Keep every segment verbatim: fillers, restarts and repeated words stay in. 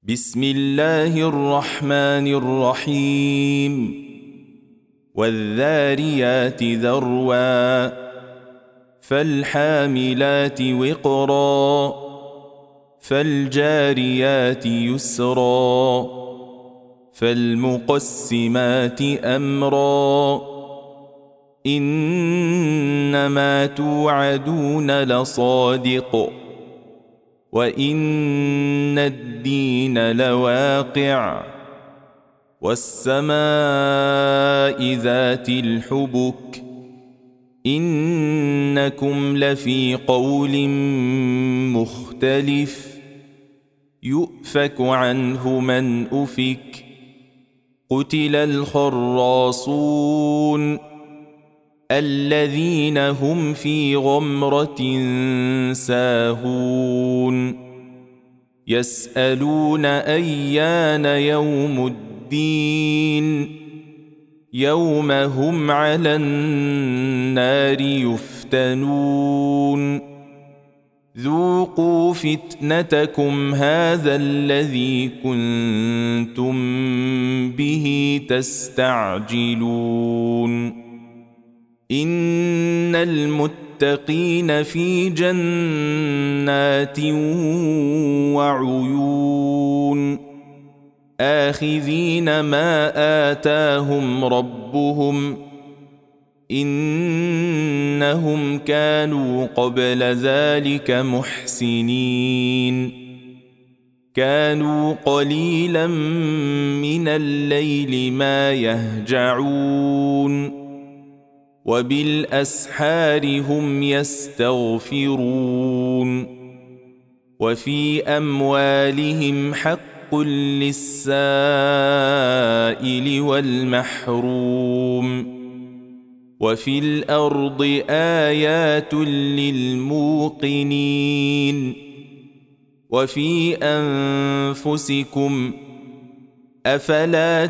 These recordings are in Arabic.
بسم الله الرحمن الرحيم والذاريات ذروا فالحاملات وقرا فالجاريات يسرا فالمقسمات أمرا إنما توعدون لصادق وإن الدين لواقع والسماء ذات الحبك إنكم لفي قول مختلف يؤفك عنه من أفك قتل الخراصون الذين هم في غمرة ساهون يسألون أيان يوم الدين يوم هم على النار يفتنون ذوقوا فتنتكم هذا الذي كنتم به تستعجلون إن المتقين في جنات وعيون آخذين ما آتاهم ربهم إنهم كانوا قبل ذلك محسنين كانوا قليلا من الليل ما يهجعون وبالأسحار هم يستغفرون وفي أموالهم حق للسائل والمحروم وفي الأرض آيات للموقنين وفي أنفسكم أفلا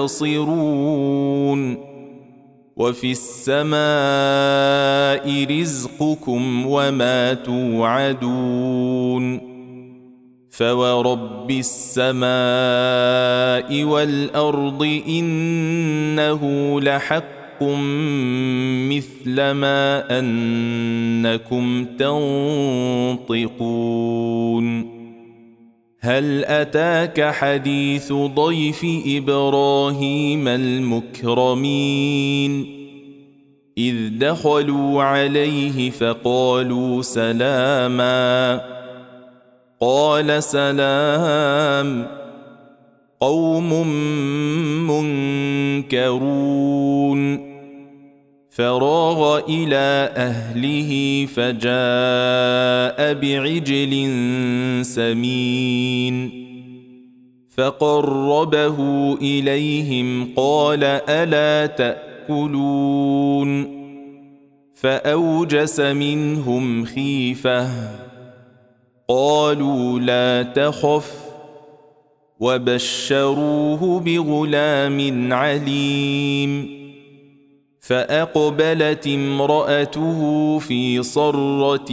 تبصرون وفي السماء رزقكم وما توعدون فورب السماء والأرض إنه لحق مثل ما أنكم تنطقون هل أتاك حديث ضيف إبراهيم المكرمين إذ دخلوا عليه فقالوا سلاما قال سلام قوم منكرون فراغ إلى أهله فجاء بعجل سمين فقربه إليهم قال ألا تأكلون فأوجس منهم خيفة قالوا لا تخف وبشروه بغلام عليم فأقبلت امرأته في صرة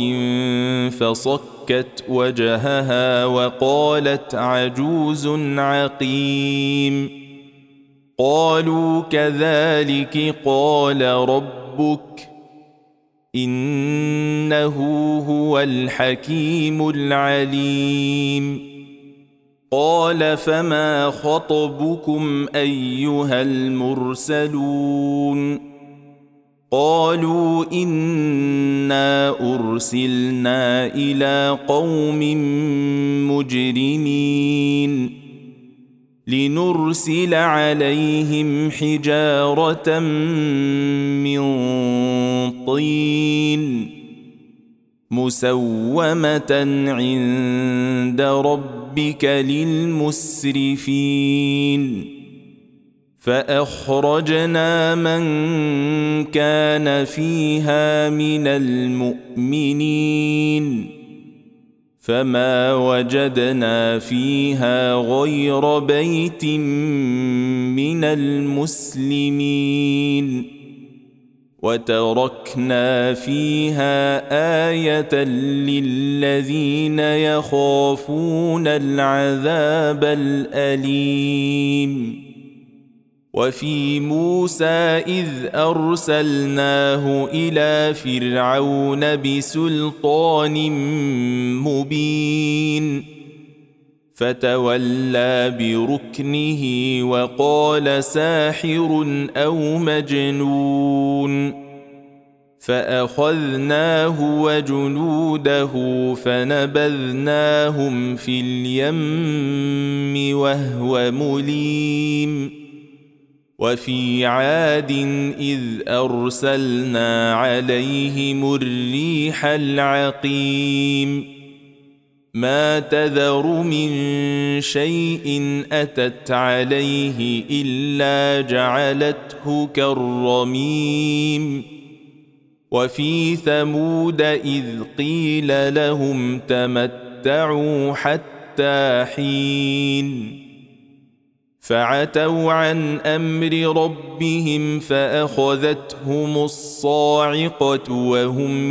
فصكت وجهها وقالت عجوز عقيم قالوا كذلك قال ربك إنه هو الحكيم العليم قال فما خطبكم أيها المرسلون قالوا إنا أرسلنا إلى قوم مجرمين لنرسل عليهم حجارة من طين مسومة عند ربك للمسرفين فأخرجنا من كان فيها من المؤمنين فما وجدنا فيها غير بيت من المسلمين وتركنا فيها آية للذين يخافون العذاب الأليم وفي موسى إذ أرسلناه إلى فرعون بسلطان مبين فتولى بركنه وقال ساحر أو مجنون فأخذناه وجنوده فنبذناهم في اليم وهو مليم وفي عاد إذ أرسلنا عليهم الريح العقيم ما تذر من شيء أتت عليه إلا جعلته كالرميم وفي ثمود إذ قيل لهم تمتعوا حتى حين فعتوا عن أمر ربهم فأخذتهم الصاعقة وهم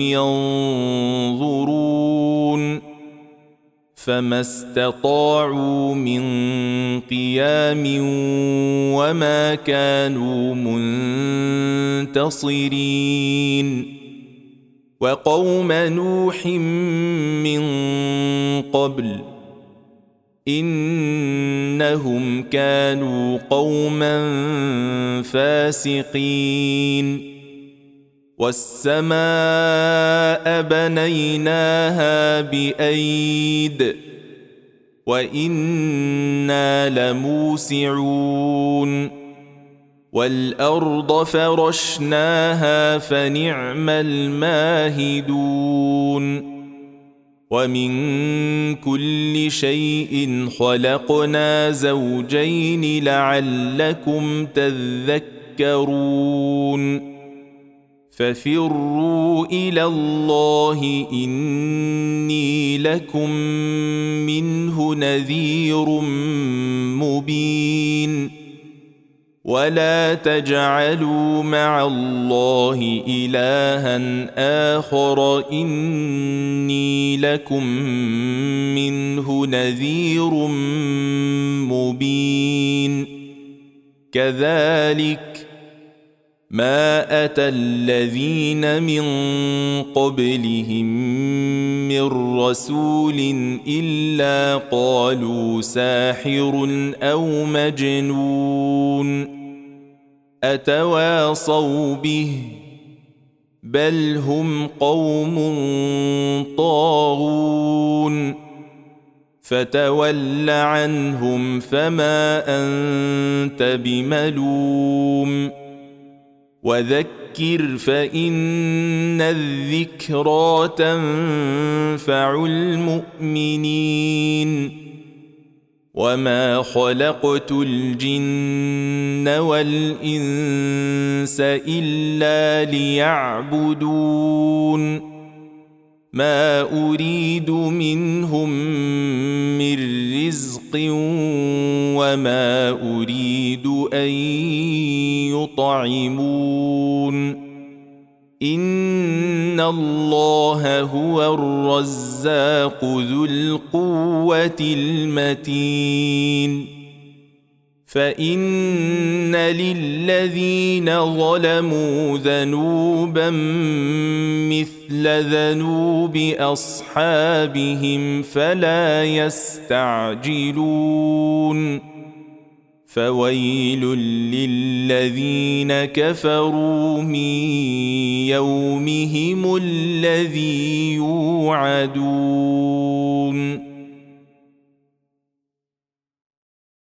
ينظرون فما استطاعوا من قيام وما كانوا منتصرين وقوم نوح من قبل إنهم كانوا قوما فاسقين والسماء بنيناها بأيد وإنا لموسعون والأرض فرشناها فنعم الماهدون ومن كل شيء خلقنا زوجين لعلكم تذكرون ففروا إلى الله إني لكم منه نذير مبين ولا تجعلوا مع الله إلها آخر إني لكم منه نذير مبين كذلك ما أتى الذين من قبلهم من رسول إلا قالوا ساحر أو مجنون أتواصوا به بل هم قوم طاغون فتول عنهم فما أنت بملوم وذكر فإن الذكرى تنفع المؤمنين وما خلقت الجن والإنس إلا ليعبدون ما أريد منهم من رزق وما أريد أن يطعمون إن الله هو الرزاق ذو القوة المتين فإن للذين ظلموا ذنوبا مثل ذنوب أصحابهم فلا يستعجلون فويل للذين كفروا من يومهم الذي يوعدون